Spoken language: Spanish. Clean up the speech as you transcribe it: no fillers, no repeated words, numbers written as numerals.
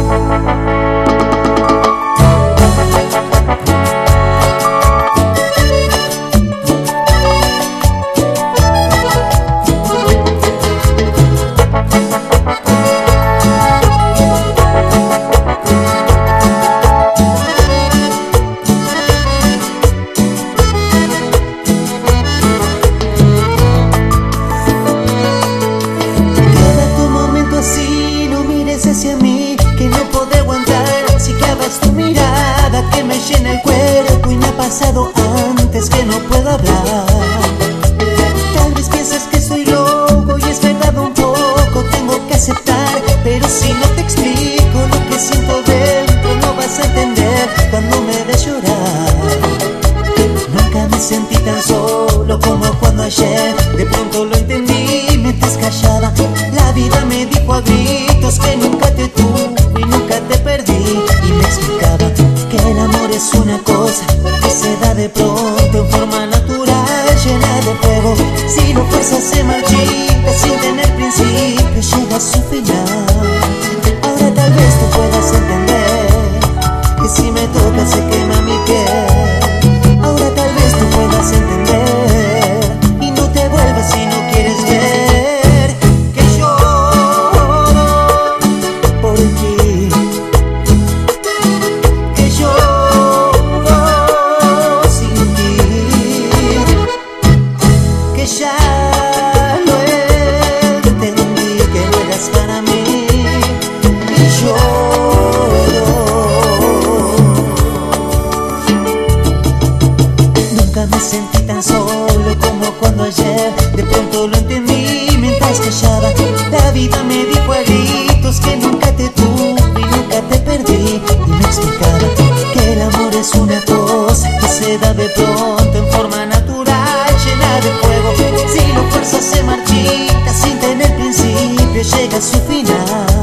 Hacia mí, que no puedo aguantar. Si clavas tu mirada que me llena el cuerpo, y me ha pasado antes que no puedo hablar. Tal vez piensas que soy loco y es verdad un poco, tengo que aceptar. Pero si no te explico lo que siento dentro, no vas a entender cuando me ves llorar. Nunca me sentí tan solo como cuando ayer de pronto lo entendí mientras callaba. La vida me dijo a gritos que nunca te tuve y nunca te perdí, y me explicaba que el amor es una cosa que se da de pronto en forma natural, llena de fuego. Si lo fuerzas se marchita sin tener principio, llega a su final. Ahora tal vez tú puedas entender que si me tocas se quema mi piel. Ahora tal vez tú puedas entender y no te vuelvas si no quieres ver que lloro por ti, que lloro sin ti, que ya lo entendí, que no eras para mí y lloro. Nunca me sentí tan solo como cuando ayer de pronto lo entendí mientras callaba. La vida me dijo a gritos que nunca te tuve y nunca te perdí, y me explicaba que el amor es una cosa que se da de pronto en forma natural, llena de fuego. Si lo fuerzas se marchita sin tener principio, llega a su final.